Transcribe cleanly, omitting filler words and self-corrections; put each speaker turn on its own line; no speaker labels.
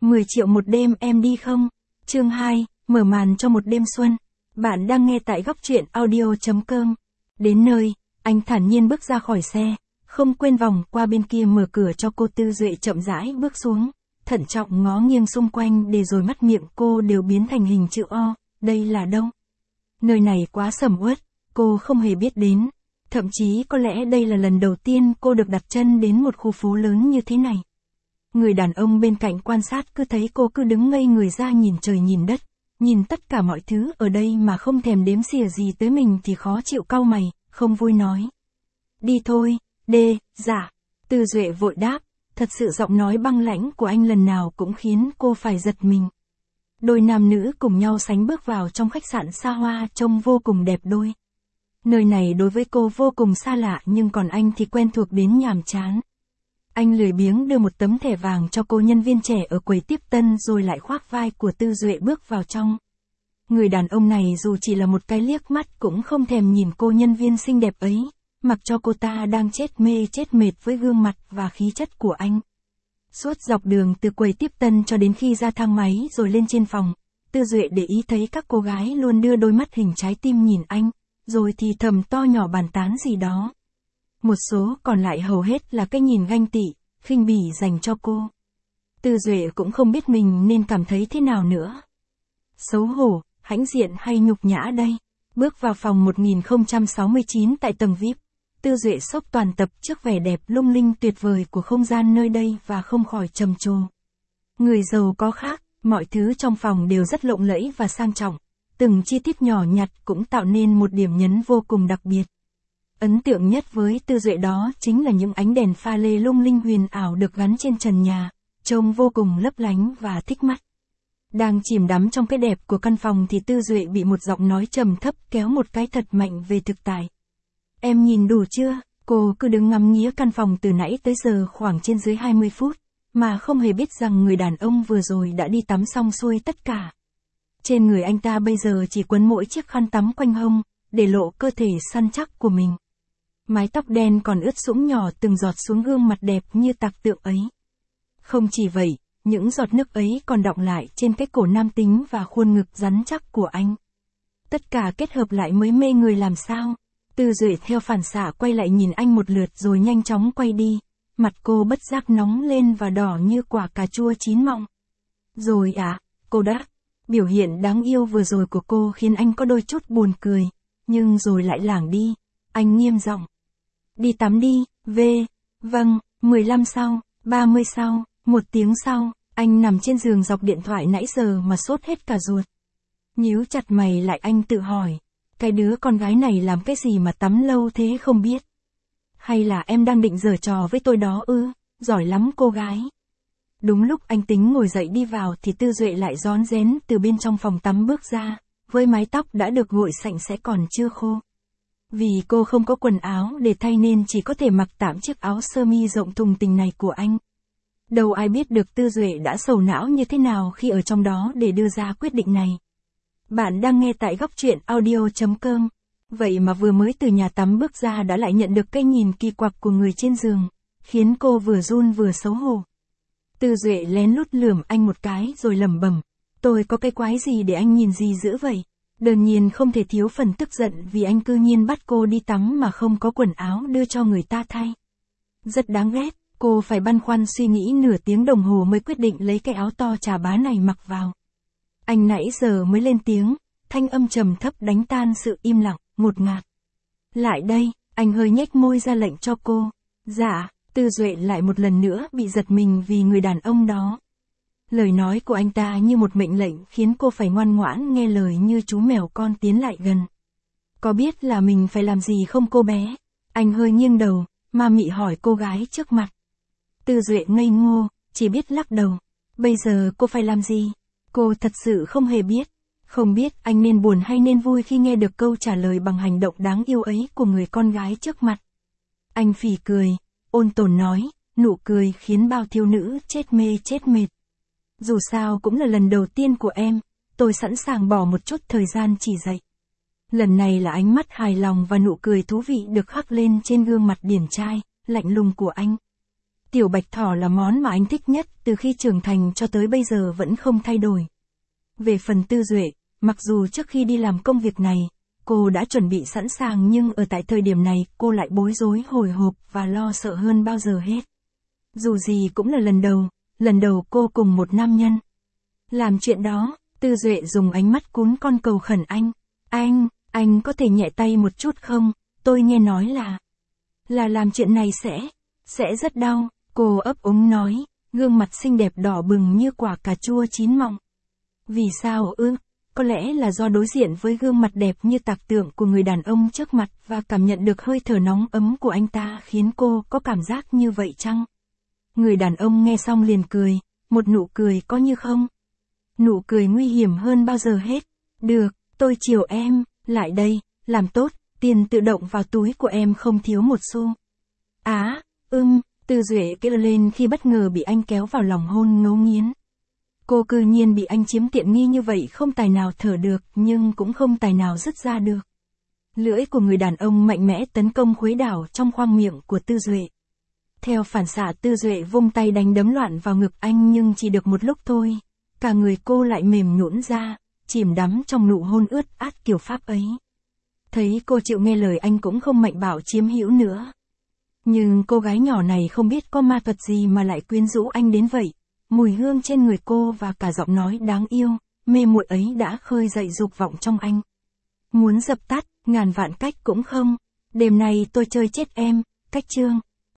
10 triệu một đêm em đi không? Chương 2, mở màn cho một đêm xuân. Bạn đang nghe tại góc truyện audio.com. Đến nơi, anh thản nhiên bước ra khỏi xe, không quên vòng qua bên kia mở cửa cho cô. Tư Duệ chậm rãi bước xuống, thận trọng ngó nghiêng xung quanh để rồi mắt miệng cô đều biến thành hình chữ O. Đây là đâu? Nơi này quá sầm uất, cô không hề biết đến. Thậm chí có lẽ đây là lần đầu tiên cô được đặt chân đến một khu phố lớn như thế này. Người đàn ông bên cạnh quan sát cứ thấy cô cứ đứng ngây người ra nhìn trời nhìn đất, nhìn tất cả mọi thứ ở đây mà không thèm đếm xỉa gì tới mình thì khó chịu, cau mày, không vui nói. Đi thôi, dạ. Tư Duệ vội đáp, thật sự giọng nói băng lãnh của anh lần nào cũng khiến cô phải giật mình. Đôi nam nữ cùng nhau sánh bước vào trong khách sạn xa hoa trông vô cùng đẹp đôi. Nơi này đối với cô vô cùng xa lạ nhưng còn anh thì quen thuộc đến nhàm chán. Anh lười biếng đưa một tấm thẻ vàng cho cô nhân viên trẻ ở quầy tiếp tân rồi lại khoác vai của Tư Duệ bước vào trong. Người đàn ông này dù chỉ là một cái liếc mắt cũng không thèm nhìn cô nhân viên xinh đẹp ấy, mặc cho cô ta đang chết mê chết mệt với gương mặt và khí chất của anh. Suốt dọc đường từ quầy tiếp tân cho đến khi ra thang máy rồi lên trên phòng, Tư Duệ để ý thấy các cô gái luôn đưa đôi mắt hình trái tim nhìn anh, rồi thì thầm to nhỏ bàn tán gì đó. Một số còn lại hầu hết là cái nhìn ganh tị, khinh bỉ dành cho cô. Tư Duệ cũng không biết mình nên cảm thấy thế nào nữa. Xấu hổ, hãnh diện hay nhục nhã đây? Bước vào phòng 1069 tại tầng VIP, Tư Duệ sốc toàn tập trước vẻ đẹp lung linh tuyệt vời của không gian nơi đây và không khỏi trầm trồ. Người giàu có khác, mọi thứ trong phòng đều rất lộng lẫy và sang trọng, từng chi tiết nhỏ nhặt cũng tạo nên một điểm nhấn vô cùng đặc biệt. Ấn tượng nhất với Tư Duệ đó chính là những ánh đèn pha lê lung linh huyền ảo được gắn trên trần nhà, trông vô cùng lấp lánh và thích mắt. Đang chìm đắm trong cái đẹp của căn phòng thì Tư Duệ bị một giọng nói trầm thấp kéo một cái thật mạnh về thực tại. Em nhìn đủ chưa? Cô cứ đứng ngắm nghía căn phòng từ nãy tới giờ khoảng trên dưới 20 phút, mà không hề biết rằng người đàn ông vừa rồi đã đi tắm xong xuôi tất cả. Trên người anh ta bây giờ chỉ quấn mỗi chiếc khăn tắm quanh hông, để lộ cơ thể săn chắc của mình. Mái tóc đen còn ướt sũng nhỏ từng giọt xuống gương mặt đẹp như tạc tượng ấy. Không chỉ vậy, những giọt nước ấy còn đọng lại trên cái cổ nam tính và khuôn ngực rắn chắc của anh. Tất cả kết hợp lại mới mê người làm sao. Tư Duệ theo phản xạ quay lại nhìn anh một lượt rồi nhanh chóng quay đi. Mặt cô bất giác nóng lên và đỏ như quả cà chua chín mọng. Rồi cô đã. Biểu hiện đáng yêu vừa rồi của cô khiến anh có đôi chút buồn cười, nhưng rồi lại lảng đi. Anh nghiêm giọng. Đi tắm đi, vâng, 15 sau, 30 sau, 1 tiếng sau, anh nằm trên giường dọc điện thoại nãy giờ mà sốt hết cả ruột. Nhíu chặt mày lại anh tự hỏi, cái đứa con gái này làm cái gì mà tắm lâu thế không biết? Hay là em đang định giở trò với tôi đó ư? Giỏi lắm cô gái. Đúng lúc anh tính ngồi dậy đi vào thì Tư Duệ lại rón rén từ bên trong phòng tắm bước ra, với mái tóc đã được gội sạch sẽ còn chưa khô. Vì cô không có quần áo để thay nên chỉ có thể mặc tạm chiếc áo sơ mi rộng thùng thình này của anh. Đâu ai biết được Tư Duệ đã sầu não như thế nào khi ở trong đó để đưa ra quyết định này. Bạn đang nghe tại góc truyện audio.com. Vậy mà vừa mới từ nhà tắm bước ra đã lại nhận được cái nhìn kỳ quặc của người trên giường, khiến cô vừa run vừa xấu hổ. Tư Duệ lén lút lườm anh một cái rồi lẩm bẩm, tôi có cái quái gì để anh nhìn gì dữ vậy? Đương nhiên không thể thiếu phần tức giận vì anh cư nhiên bắt cô đi tắm mà không có quần áo đưa cho người ta thay. Rất đáng ghét, cô phải băn khoăn suy nghĩ nửa tiếng đồng hồ mới quyết định lấy cái áo to chà bá này mặc vào. Anh nãy giờ mới lên tiếng, thanh âm trầm thấp đánh tan sự im lặng, ngột ngạt. Lại đây, anh hơi nhếch môi ra lệnh cho cô. Dạ. Tư Duệ lại một lần nữa bị giật mình vì người đàn ông đó. Lời nói của anh ta như một mệnh lệnh khiến cô phải ngoan ngoãn nghe lời như chú mèo con tiến lại gần. Có biết là mình phải làm gì không cô bé? Anh hơi nghiêng đầu, ma mị hỏi cô gái trước mặt. Tư Duệ ngây ngô, chỉ biết lắc đầu. Bây giờ cô phải làm gì? Cô thật sự không hề biết. Không biết anh nên buồn hay nên vui khi nghe được câu trả lời bằng hành động đáng yêu ấy của người con gái trước mặt. Anh phì cười. Ôn tồn nói, nụ cười khiến bao thiếu nữ chết mê chết mệt. Dù sao cũng là lần đầu tiên của em, tôi sẵn sàng bỏ một chút thời gian chỉ dạy. Lần này là ánh mắt hài lòng và nụ cười thú vị được khắc lên trên gương mặt điển trai, lạnh lùng của anh. Tiểu bạch thỏ là món mà anh thích nhất từ khi trưởng thành cho tới bây giờ vẫn không thay đổi. Về phần Tư Duệ, mặc dù trước khi đi làm công việc này, cô đã chuẩn bị sẵn sàng nhưng ở tại thời điểm này cô lại bối rối hồi hộp và lo sợ hơn bao giờ hết. Dù gì cũng là lần đầu cô cùng một nam nhân làm chuyện đó. Tư Duệ dùng ánh mắt cún con cầu khẩn anh. Anh có thể nhẹ tay một chút không? Tôi nghe nói là làm chuyện này sẽ rất đau. Cô ấp úng nói, gương mặt xinh đẹp đỏ bừng như quả cà chua chín mọng. Vì sao ư? Có lẽ là do đối diện với gương mặt đẹp như tạc tượng của người đàn ông trước mặt và cảm nhận được hơi thở nóng ấm của anh ta khiến cô có cảm giác như vậy chăng? Người đàn ông nghe xong liền cười, một nụ cười có như không. Nụ cười nguy hiểm hơn bao giờ hết. Được, tôi chiều em, lại đây, làm tốt, tiền tự động vào túi của em không thiếu một xu. Tư Duệ kêu lên khi bất ngờ bị anh kéo vào lòng hôn ngấu nghiến. Cô cư nhiên bị anh chiếm tiện nghi như vậy, không tài nào thở được nhưng cũng không tài nào dứt ra được. Lưỡi của người đàn ông mạnh mẽ tấn công khuấy đảo trong khoang miệng của Tư Duệ. Theo phản xạ Tư Duệ vung tay đánh đấm loạn vào ngực anh nhưng chỉ được một lúc thôi. Cả người cô lại mềm nhũn ra, chìm đắm trong nụ hôn ướt át kiểu Pháp ấy. Thấy cô chịu nghe lời anh cũng không mạnh bạo chiếm hữu nữa. Nhưng cô gái nhỏ này không biết có ma thuật gì mà lại quyến rũ anh đến vậy. Mùi hương trên người cô và cả giọng nói đáng yêu, mê muội ấy đã khơi dậy dục vọng trong anh. Muốn dập tắt, ngàn vạn cách cũng không. Đêm nay tôi chơi chết em, cách chương.